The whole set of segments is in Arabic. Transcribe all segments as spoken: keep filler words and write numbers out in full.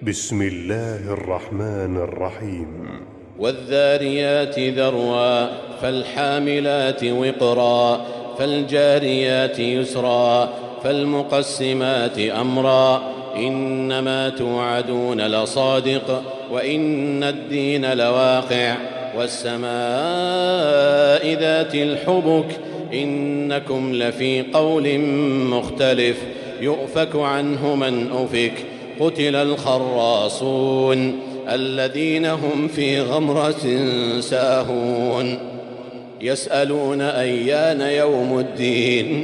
بسم الله الرحمن الرحيم. والذاريات ذروا فالحاملات وقرا فالجاريات يسرا فالمقسمات أمرا إنما توعدون لصادق وإن الدين لواقع والسماء ذات الحبك إنكم لفي قول مختلف يؤفك عنه من أفك قتل الخراصون الذين هم في غمرة ساهون يسألون أيان يوم الدين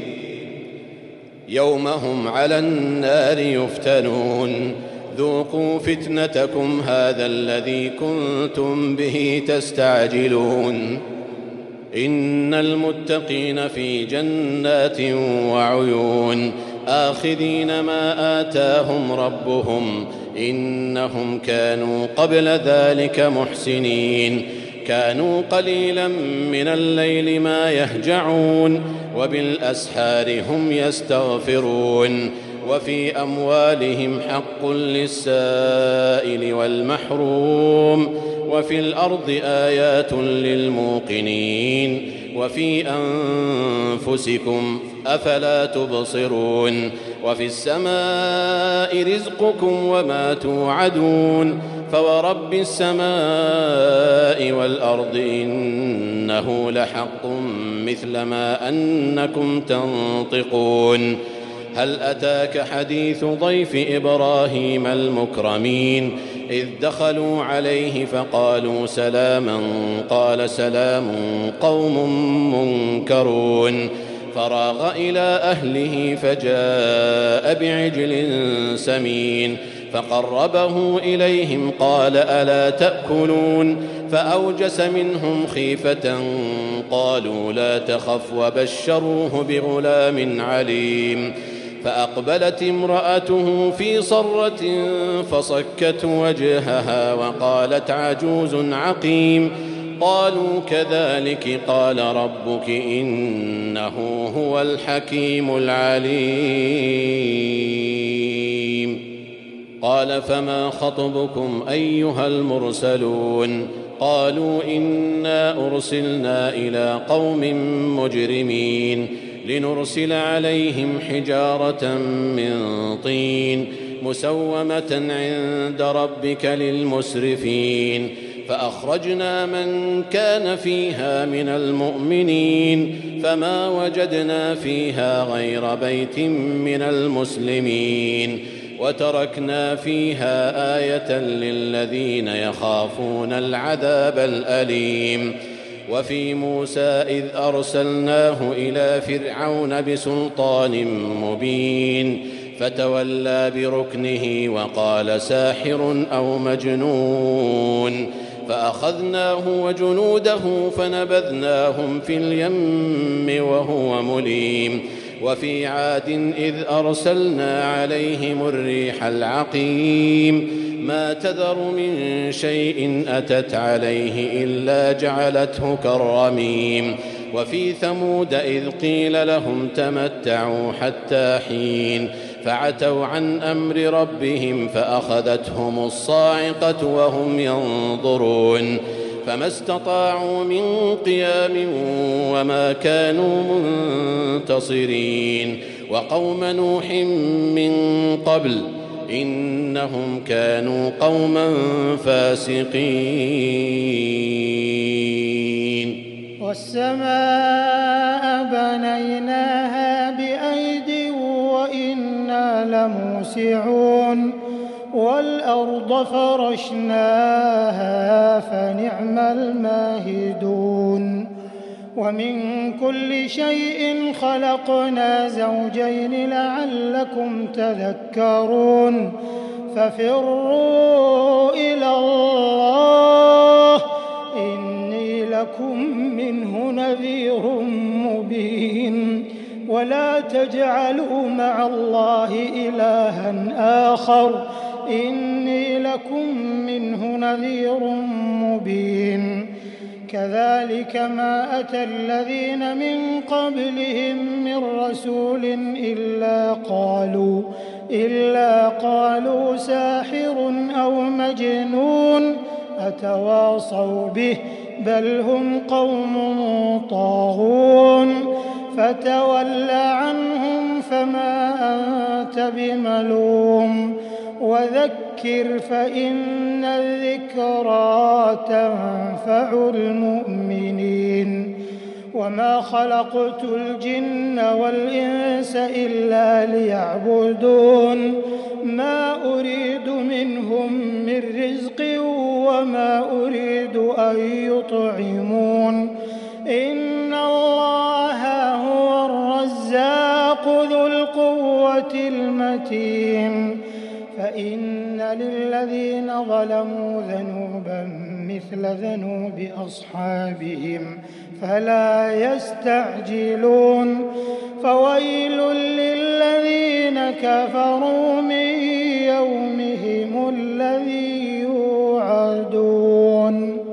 يوم هم على النار يفتنون ذوقوا فتنتكم هذا الذي كنتم به تستعجلون إن المتقين في جنات وعيون آخذين ما آتاهم ربهم إنهم كانوا قبل ذلك محسنين كانوا قليلا من الليل ما يهجعون وبالأسحار هم يستغفرون وفي أموالهم حق للسائل والمحروم وفي الأرض آيات للموقنين وفي أنفسكم أفلا تبصرون وفي السماء رزقكم وما توعدون فورب السماء والأرض إنه لحق مثل ما أنكم تنطقون هل أتاك حديث ضيف إبراهيم المكرمين إذ دخلوا عليه فقالوا سلاما قال سلام قوم منكرون فراغ إلى أهله فجاء بعجل سمين فقربه إليهم قال ألا تأكلون فأوجس منهم خيفة قالوا لا تخف وبشروه بغلام عليم فأقبلت امرأته في صرة فصكت وجهها وقالت عجوز عقيم قالوا كذلك قال ربك إنه هو الحكيم العليم قال فما خطبكم أيها المرسلون قالوا إنا أرسلنا إلى قوم مجرمين لنرسل عليهم حجارة من طين مسومة عند ربك للمسرفين فأخرجنا من كان فيها من المؤمنين فما وجدنا فيها غير بيت من المسلمين وتركنا فيها آية للذين يخافون العذاب الأليم وفي موسى إذ أرسلناه إلى فرعون بسلطان مبين فتولى بركنه وقال ساحر أو مجنون فأخذناه وجنوده فنبذناهم في اليم وهو مليم وفي عاد إذ أرسلنا عليهم الريح العقيم ما تذر من شيء أتت عليه إلا جعلته كالرميم وفي ثمود إذ قيل لهم تمتعوا حتى حين فعتوا عن أمر ربهم فأخذتهم الصاعقة وهم ينظرون فما استطاعوا من قيام وما كانوا منتصرين وقوم نوح من قبل إنهم كانوا قوما فاسقين والسماء بنيناها بأيد وإنا لموسعون والأرض فرشناها فنعم الماهدون ومن كل شيء خلقنا زوجين لعلكم تذكرون ففروا إلى الله إني لكم منه نذير مبين ولا تجعلوا مع الله إلها آخر إني لكم منه نذير مبين كذلك ما أتى الذين من قبلهم من رسول إلا قالوا إلا قالوا ساحر أو مجنون أتواصوا به بل هم قوم طاغون فتول عنهم فما أنت بملوم وذكر فإن الذكرى تنفع المؤمنين وما خلقت الجن والإنس إلا ليعبدون ما أريد منهم من رزق وما أريد أن يطعمون إن الله هو الرزاق ذو القوة المتين فإن للذين ظلموا ذنوبا مثل ذنوب أصحابهم فلا يستعجلون فويل للذين كفروا من يومهم الذي يوعدون.